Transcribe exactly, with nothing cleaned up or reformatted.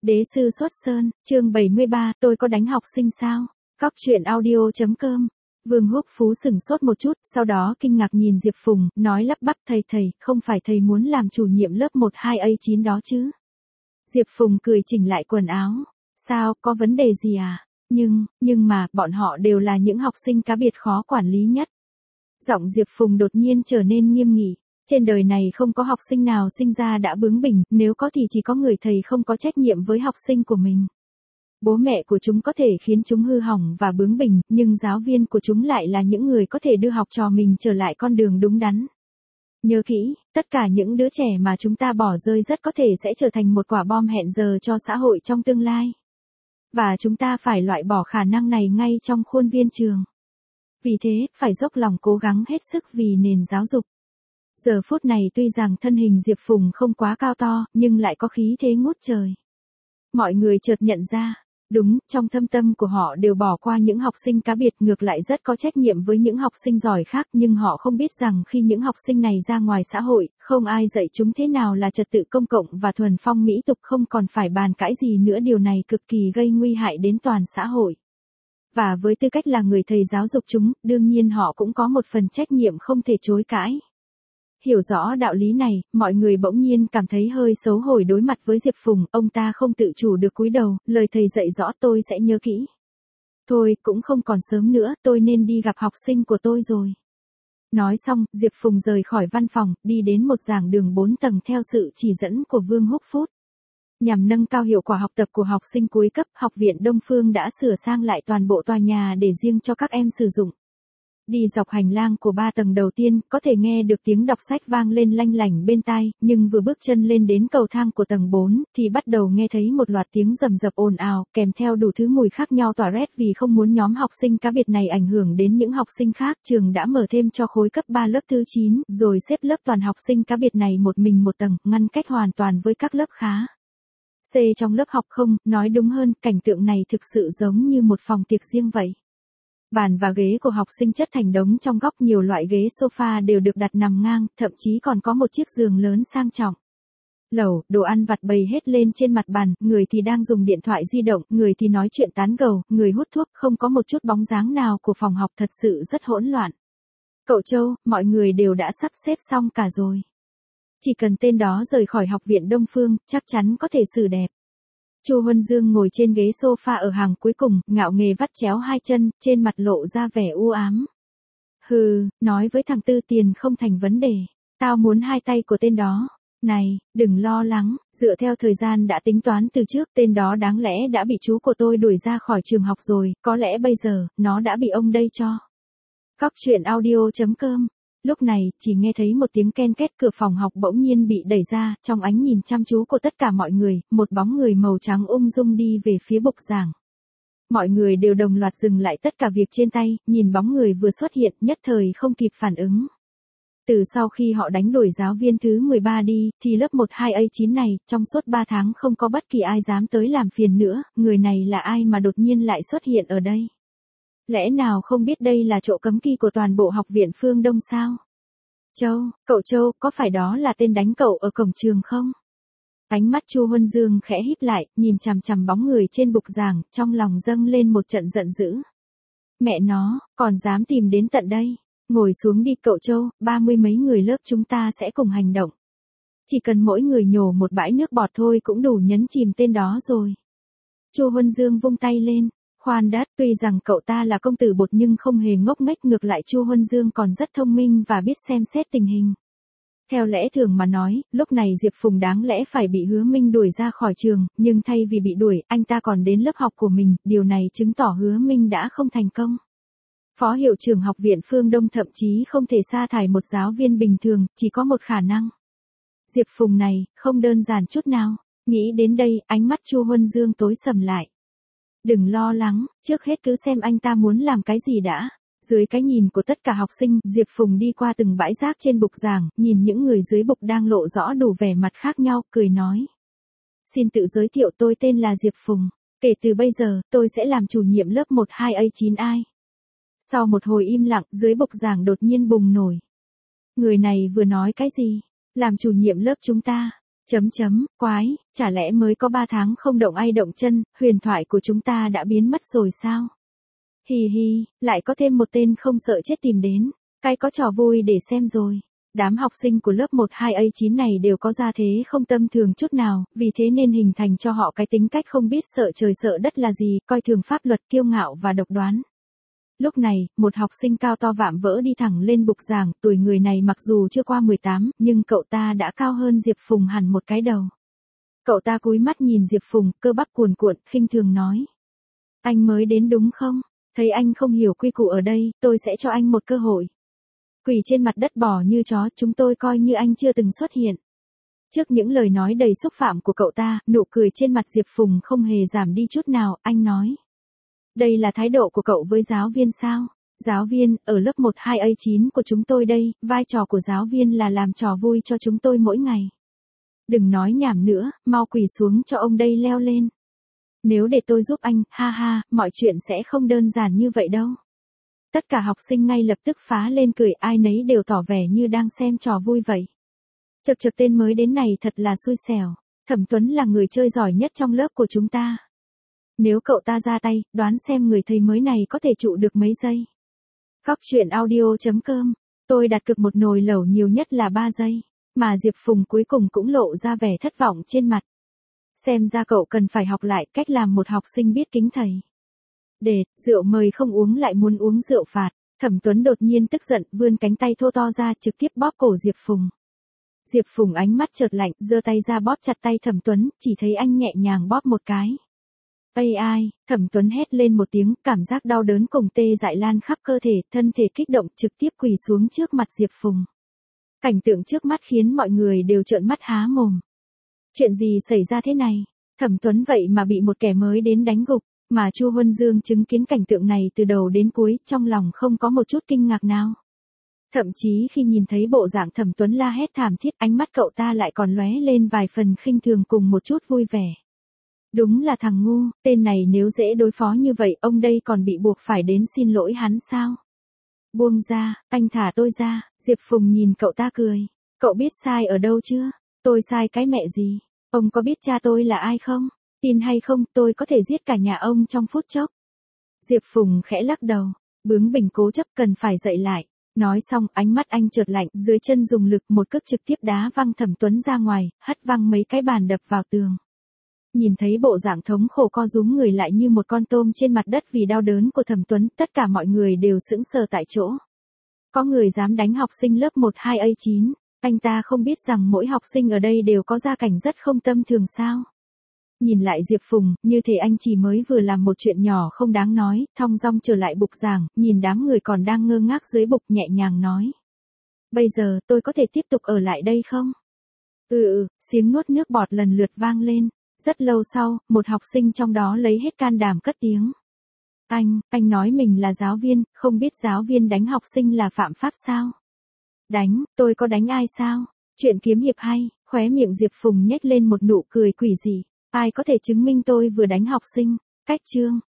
Đế sư xuất sơn, chương bảy mươi ba, tôi có đánh học sinh sao? Cóc truyện audio chấm com. Vương Húc Phú sửng sốt một chút, sau đó kinh ngạc nhìn Diệp Phùng, nói lắp bắp thầy thầy, không phải thầy muốn làm chủ nhiệm lớp một hai A chín đó chứ? Diệp Phùng cười chỉnh lại quần áo. Sao, có vấn đề gì à? Nhưng, nhưng mà, bọn họ đều là những học sinh cá biệt khó quản lý nhất. Giọng Diệp Phùng đột nhiên trở nên nghiêm nghị. Trên đời này không có học sinh nào sinh ra đã bướng bỉnh, nếu có thì chỉ có người thầy không có trách nhiệm với học sinh của mình. Bố mẹ của chúng có thể khiến chúng hư hỏng và bướng bỉnh, nhưng giáo viên của chúng lại là những người có thể đưa học trò mình trở lại con đường đúng đắn. Nhớ kỹ, tất cả những đứa trẻ mà chúng ta bỏ rơi rất có thể sẽ trở thành một quả bom hẹn giờ cho xã hội trong tương lai. Và chúng ta phải loại bỏ khả năng này ngay trong khuôn viên trường. Vì thế, phải dốc lòng cố gắng hết sức vì nền giáo dục. Giờ phút này tuy rằng thân hình Diệp Phùng không quá cao to, nhưng lại có khí thế ngút trời. Mọi người chợt nhận ra, đúng, trong thâm tâm của họ đều bỏ qua những học sinh cá biệt, ngược lại rất có trách nhiệm với những học sinh giỏi khác, nhưng họ không biết rằng khi những học sinh này ra ngoài xã hội, không ai dạy chúng thế nào là trật tự công cộng và thuần phong mỹ tục, không còn phải bàn cãi gì nữa, điều này cực kỳ gây nguy hại đến toàn xã hội. Và với tư cách là người thầy giáo dục chúng, đương nhiên họ cũng có một phần trách nhiệm không thể chối cãi. Hiểu rõ đạo lý này, mọi người bỗng nhiên cảm thấy hơi xấu hổ đối mặt với Diệp Phùng, ông ta không tự chủ được cúi đầu, lời thầy dạy rõ tôi sẽ nhớ kỹ. Thôi, cũng không còn sớm nữa, tôi nên đi gặp học sinh của tôi rồi. Nói xong, Diệp Phùng rời khỏi văn phòng, đi đến một giảng đường bốn tầng theo sự chỉ dẫn của Vương Húc Phú. Nhằm nâng cao hiệu quả học tập của học sinh cuối cấp, Học viện Đông Phương đã sửa sang lại toàn bộ tòa nhà để riêng cho các em sử dụng. Đi dọc hành lang của ba tầng đầu tiên, có thể nghe được tiếng đọc sách vang lên lanh lảnh bên tai, nhưng vừa bước chân lên đến cầu thang của tầng bốn, thì bắt đầu nghe thấy một loạt tiếng rầm rập ồn ào, kèm theo đủ thứ mùi khác nhau tỏa rét. Vì không muốn nhóm học sinh cá biệt này ảnh hưởng đến những học sinh khác, trường đã mở thêm cho khối cấp ba lớp thứ chín, rồi xếp lớp toàn học sinh cá biệt này một mình một tầng, ngăn cách hoàn toàn với các lớp khá C trong lớp học. Không, nói đúng hơn, cảnh tượng này thực sự giống như một phòng tiệc riêng vậy. Bàn và ghế của học sinh chất thành đống trong góc, nhiều loại ghế sofa đều được đặt nằm ngang, thậm chí còn có một chiếc giường lớn sang trọng. Lẩu, đồ ăn vặt bày hết lên trên mặt bàn, người thì đang dùng điện thoại di động, người thì nói chuyện tán gẫu, người hút thuốc, không có một chút bóng dáng nào của phòng học, thật sự rất hỗn loạn. Cậu Châu, mọi người đều đã sắp xếp xong cả rồi. Chỉ cần tên đó rời khỏi Học viện Đông Phương, chắc chắn có thể xử đẹp. Chu Huân Dương ngồi trên ghế sofa ở hàng cuối cùng, ngạo nghễ vắt chéo hai chân, trên mặt lộ ra vẻ u ám. Hừ, nói với thằng Tư Tiền không thành vấn đề. Tao muốn hai tay của tên đó. Này, đừng lo lắng, dựa theo thời gian đã tính toán từ trước, tên đó đáng lẽ đã bị chú của tôi đuổi ra khỏi trường học rồi, có lẽ bây giờ, nó đã bị ông đây cho. Cóc truyện audio chấm com. Lúc này, chỉ nghe thấy một tiếng ken két, cửa phòng học bỗng nhiên bị đẩy ra, trong ánh nhìn chăm chú của tất cả mọi người, một bóng người màu trắng ung dung đi về phía bục giảng. Mọi người đều đồng loạt dừng lại tất cả việc trên tay, nhìn bóng người vừa xuất hiện, nhất thời không kịp phản ứng. Từ sau khi họ đánh đuổi giáo viên thứ mười ba đi, thì lớp một hai A chín này, trong suốt ba tháng không có bất kỳ ai dám tới làm phiền nữa, người này là ai mà đột nhiên lại xuất hiện ở đây? Lẽ nào không biết đây là chỗ cấm kỵ của toàn bộ Học viện Phương Đông sao? Châu, cậu Châu, có phải đó là tên đánh cậu ở cổng trường không? Ánh mắt Chu Huân Dương khẽ híp lại, nhìn chằm chằm bóng người trên bục giảng, trong lòng dâng lên một trận giận dữ. Mẹ nó, còn dám tìm đến tận đây. Ngồi xuống đi cậu Châu, ba mươi mấy người lớp chúng ta sẽ cùng hành động. Chỉ cần mỗi người nhổ một bãi nước bọt thôi cũng đủ nhấn chìm tên đó rồi. Chu Huân Dương vung tay lên. Khoan đã, tuy rằng cậu ta là công tử bột nhưng không hề ngốc nghếch, ngược lại Chu Huân Dương còn rất thông minh và biết xem xét tình hình. Theo lẽ thường mà nói, lúc này Diệp Phùng đáng lẽ phải bị Hứa Minh đuổi ra khỏi trường, nhưng thay vì bị đuổi, anh ta còn đến lớp học của mình, điều này chứng tỏ Hứa Minh đã không thành công. Phó hiệu trưởng Học viện Phương Đông thậm chí không thể sa thải một giáo viên bình thường, chỉ có một khả năng. Diệp Phùng này, không đơn giản chút nào. Nghĩ đến đây, ánh mắt Chu Huân Dương tối sầm lại. Đừng lo lắng, trước hết cứ xem anh ta muốn làm cái gì đã. Dưới cái nhìn của tất cả học sinh, Diệp Phùng đi qua từng bãi rác trên bục giảng, nhìn những người dưới bục đang lộ rõ đủ vẻ mặt khác nhau, cười nói. Xin tự giới thiệu, tôi tên là Diệp Phùng. Kể từ bây giờ, tôi sẽ làm chủ nhiệm lớp một hai A chín ai. Sau một hồi im lặng, dưới bục giảng đột nhiên bùng nổi. Người này vừa nói cái gì? Làm chủ nhiệm lớp chúng ta. Chấm chấm, quái, chả lẽ mới có ba tháng không động ai động chân, huyền thoại của chúng ta đã biến mất rồi sao? Hì hì, lại có thêm một tên không sợ chết tìm đến, cái có trò vui để xem rồi. Đám học sinh của lớp một hai A chín này đều có gia thế không tầm thường chút nào, vì thế nên hình thành cho họ cái tính cách không biết sợ trời sợ đất là gì, coi thường pháp luật, kiêu ngạo và độc đoán. Lúc này, một học sinh cao to vạm vỡ đi thẳng lên bục giảng, tuổi người này mặc dù chưa qua mười tám, nhưng cậu ta đã cao hơn Diệp Phùng hẳn một cái đầu. Cậu ta cúi mắt nhìn Diệp Phùng, cơ bắp cuồn cuộn, khinh thường nói. Anh mới đến đúng không? Thấy anh không hiểu quy củ ở đây, tôi sẽ cho anh một cơ hội. Quỳ trên mặt đất bò như chó, chúng tôi coi như anh chưa từng xuất hiện. Trước những lời nói đầy xúc phạm của cậu ta, nụ cười trên mặt Diệp Phùng không hề giảm đi chút nào, anh nói. Đây là thái độ của cậu với giáo viên sao? Giáo viên, ở lớp một hai A chín của chúng tôi đây, vai trò của giáo viên là làm trò vui cho chúng tôi mỗi ngày. Đừng nói nhảm nữa, mau quỳ xuống cho ông đây leo lên. Nếu để tôi giúp anh, ha ha, mọi chuyện sẽ không đơn giản như vậy đâu. Tất cả học sinh ngay lập tức phá lên cười, ai nấy đều tỏ vẻ như đang xem trò vui vậy. Chật chật, tên mới đến này thật là xui xẻo. Thẩm Tuấn là người chơi giỏi nhất trong lớp của chúng ta. Nếu cậu ta ra tay, đoán xem người thầy mới này có thể trụ được mấy giây. Góc truyện audio chấm com. Tôi đặt cược một nồi lẩu nhiều nhất là ba giây. Mà Diệp Phùng cuối cùng cũng lộ ra vẻ thất vọng trên mặt. Xem ra cậu cần phải học lại cách làm một học sinh biết kính thầy. Để, rượu mời không uống lại muốn uống rượu phạt. Thẩm Tuấn đột nhiên tức giận, vươn cánh tay thô to ra trực tiếp bóp cổ Diệp Phùng. Diệp Phùng ánh mắt chợt lạnh, giơ tay ra bóp chặt tay Thẩm Tuấn, chỉ thấy anh nhẹ nhàng bóp một cái. Ây ai, Thẩm Tuấn hét lên một tiếng, cảm giác đau đớn cùng tê dại lan khắp cơ thể, thân thể kích động trực tiếp quỳ xuống trước mặt Diệp Phùng. Cảnh tượng trước mắt khiến mọi người đều trợn mắt há mồm. Chuyện gì xảy ra thế này? Thẩm Tuấn vậy mà bị một kẻ mới đến đánh gục, mà Chu Huân Dương chứng kiến cảnh tượng này từ đầu đến cuối, trong lòng không có một chút kinh ngạc nào. Thậm chí khi nhìn thấy bộ dạng Thẩm Tuấn la hét thảm thiết, ánh mắt cậu ta lại còn lóe lên vài phần khinh thường cùng một chút vui vẻ. Đúng là thằng ngu, tên này nếu dễ đối phó như vậy, ông đây còn bị buộc phải đến xin lỗi hắn sao? Buông ra, anh thả tôi ra. Diệp Phùng nhìn cậu ta cười. Cậu biết sai ở đâu chưa? Tôi sai cái mẹ gì? Ông có biết cha tôi là ai không? Tin hay không, tôi có thể giết cả nhà ông trong phút chốc. Diệp Phùng khẽ lắc đầu. Bướng bỉnh cố chấp cần phải dậy lại. Nói xong, ánh mắt anh chợt lạnh, dưới chân dùng lực một cước trực tiếp đá văng Thẩm Tuấn ra ngoài, hất văng mấy cái bàn đập vào tường. Nhìn thấy bộ dạng thống khổ co rúm người lại như một con tôm trên mặt đất vì đau đớn của Thẩm Tuấn, tất cả mọi người đều sững sờ tại chỗ. Có người dám đánh học sinh lớp một hai A chín, anh ta không biết rằng mỗi học sinh ở đây đều có gia cảnh rất không tầm thường sao. Nhìn lại Diệp Phùng, như thể anh chỉ mới vừa làm một chuyện nhỏ không đáng nói, thong dong trở lại bục giảng, nhìn đám người còn đang ngơ ngác dưới bục nhẹ nhàng nói. Bây giờ, tôi có thể tiếp tục ở lại đây không? Ừ ừ, tiếng nuốt nước bọt lần lượt vang lên. Rất lâu sau, một học sinh trong đó lấy hết can đảm cất tiếng. Anh, anh nói mình là giáo viên, không biết giáo viên đánh học sinh là phạm pháp sao? Đánh, tôi có đánh ai sao? Chuyện kiếm hiệp hay, khóe miệng Diệp Phùng nhếch lên một nụ cười quỷ dị. Ai có thể chứng minh tôi vừa đánh học sinh? Cách chương.